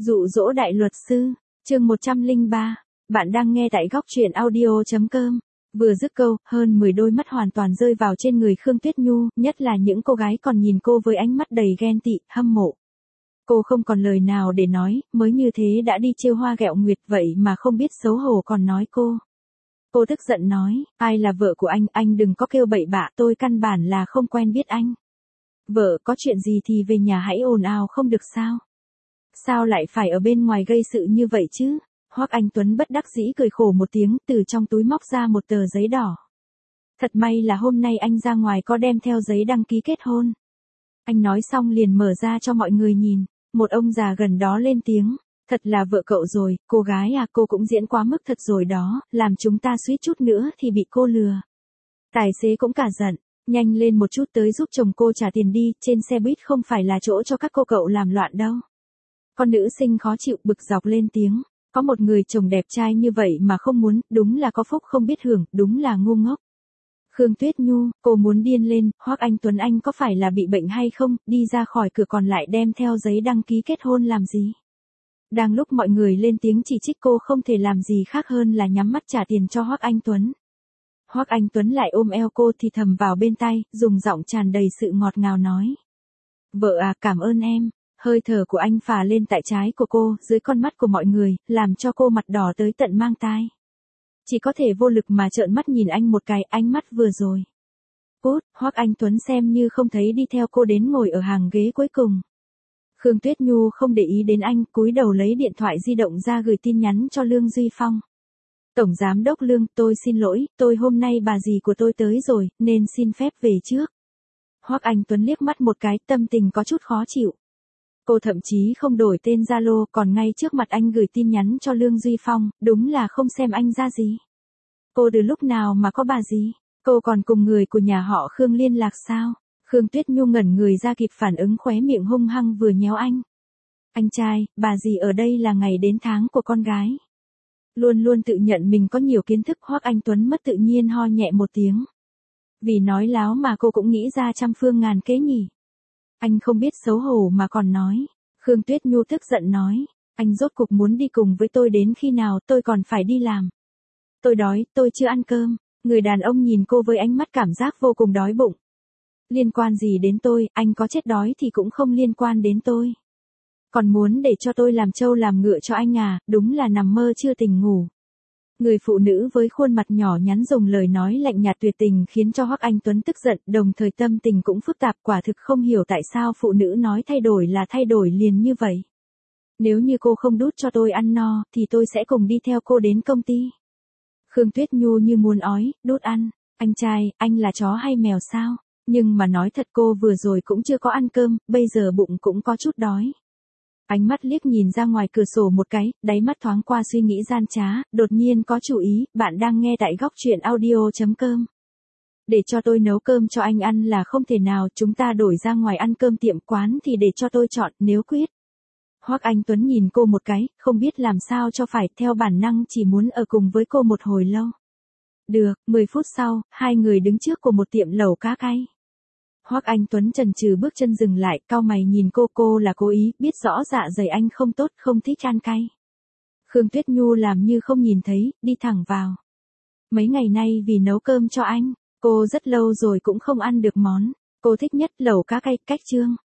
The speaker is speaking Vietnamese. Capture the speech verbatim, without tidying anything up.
Dụ dỗ đại luật sư, chương một trăm lẻ ba, bạn đang nghe tại góc truyện audio.com. Vừa dứt câu, hơn mười đôi mắt hoàn toàn rơi vào trên người Khương Tuyết Nhu, nhất là những cô gái còn nhìn cô với ánh mắt đầy ghen tị, hâm mộ. Cô không còn lời nào để nói, mới như thế đã đi trêu hoa ghẹo nguyệt vậy mà không biết xấu hổ còn nói cô. Cô tức giận nói, ai là vợ của anh, anh đừng có kêu bậy bạ, tôi căn bản là không quen biết anh. Vợ, có chuyện gì thì về nhà hãy ồn ào không được sao? Sao lại phải ở bên ngoài gây sự như vậy chứ? Hoắc Anh Tuấn bất đắc dĩ cười khổ một tiếng, từ trong túi móc ra một tờ giấy đỏ. Thật may là hôm nay anh ra ngoài có đem theo giấy đăng ký kết hôn. Anh nói xong liền mở ra cho mọi người nhìn, một ông già gần đó lên tiếng, thật là vợ cậu rồi, cô gái à, cô cũng diễn quá mức thật rồi đó, làm chúng ta suýt chút nữa thì bị cô lừa. Tài xế cũng cả giận, nhanh lên một chút tới giúp chồng cô trả tiền đi, trên xe buýt không phải là chỗ cho các cô cậu làm loạn đâu. Con nữ sinh khó chịu bực dọc lên tiếng, có một người chồng đẹp trai như vậy mà không muốn, đúng là có phúc không biết hưởng, đúng là ngu ngốc. Khương Tuyết Nhu, cô muốn điên lên, Hoắc Anh Tuấn anh có phải là bị bệnh hay không, đi ra khỏi cửa còn lại đem theo giấy đăng ký kết hôn làm gì? Đang lúc mọi người lên tiếng chỉ trích cô không thể làm gì khác hơn là nhắm mắt trả tiền cho Hoắc Anh Tuấn. Hoắc Anh Tuấn lại ôm eo cô thì thầm vào bên tai, dùng giọng tràn đầy sự ngọt ngào nói. Vợ à, cảm ơn em. Hơi thở của anh phả lên tại trái của cô, dưới con mắt của mọi người, làm cho cô mặt đỏ tới tận mang tai. Chỉ có thể vô lực mà trợn mắt nhìn anh một cái, ánh mắt vừa rồi. Cút, Hoắc Anh Tuấn xem như không thấy đi theo cô đến ngồi ở hàng ghế cuối cùng. Khương Tuyết Nhu không để ý đến anh, cúi đầu lấy điện thoại di động ra gửi tin nhắn cho Lương Duy Phong. Tổng Giám đốc Lương, tôi xin lỗi, tôi hôm nay bà dì của tôi tới rồi, nên xin phép về trước. Hoắc Anh Tuấn liếc mắt một cái, tâm tình có chút khó chịu. Cô thậm chí không đổi tên Zalo, còn ngay trước mặt anh gửi tin nhắn cho Lương Duy Phong, đúng là không xem anh ra gì. Cô từ lúc nào mà có bà gì? Cô còn cùng người của nhà họ Khương liên lạc sao? Khương Tuyết Nhu ngẩn người ra kịp phản ứng, khóe miệng hung hăng vừa nhéo anh. Anh trai, bà gì ở đây là ngày đến tháng của con gái. Luôn luôn tự nhận mình có nhiều kiến thức, Hoắc Anh Tuấn mất tự nhiên ho nhẹ một tiếng. Vì nói láo mà cô cũng nghĩ ra trăm phương ngàn kế nhỉ. Anh không biết xấu hổ mà còn nói. Khương Tuyết Nhu tức giận nói. Anh rốt cục muốn đi cùng với tôi đến khi nào, tôi còn phải đi làm. Tôi đói, tôi chưa ăn cơm. Người đàn ông nhìn cô với ánh mắt cảm giác vô cùng đói bụng. Liên quan gì đến tôi, anh có chết đói thì cũng không liên quan đến tôi. Còn muốn để cho tôi làm trâu làm ngựa cho anh à, đúng là nằm mơ chưa tỉnh ngủ. Người phụ nữ với khuôn mặt nhỏ nhắn dùng lời nói lạnh nhạt tuyệt tình khiến cho Hoắc Anh Tuấn tức giận, đồng thời tâm tình cũng phức tạp, quả thực không hiểu tại sao phụ nữ nói thay đổi là thay đổi liền như vậy. Nếu như cô không đút cho tôi ăn no, thì tôi sẽ cùng đi theo cô đến công ty. Khương Tuyết Nhu như muốn ói, đút ăn, anh trai, anh là chó hay mèo sao? Nhưng mà nói thật cô vừa rồi cũng chưa có ăn cơm, bây giờ bụng cũng có chút đói. Ánh mắt liếc nhìn ra ngoài cửa sổ một cái, đáy mắt thoáng qua suy nghĩ gian trá, đột nhiên có chủ ý, bạn đang nghe tại góc truyện audio.com. Để cho tôi nấu cơm cho anh ăn là không thể nào, chúng ta đổi ra ngoài ăn cơm tiệm quán thì để cho tôi chọn, nếu quyết. Hoắc Anh Tuấn nhìn cô một cái, không biết làm sao cho phải, theo bản năng chỉ muốn ở cùng với cô một hồi lâu. Được, mười phút sau, hai người đứng trước của một tiệm lẩu cá cay. Hoắc Anh Tuấn chần chừ bước chân dừng lại, cau mày nhìn cô, cô là cố ý, biết rõ dạ dày anh không tốt, không thích ăn cay. Khương Tuyết Nhu làm như không nhìn thấy, đi thẳng vào. Mấy ngày nay vì nấu cơm cho anh, cô rất lâu rồi cũng không ăn được món cô thích nhất, lẩu cá cay, cách chương.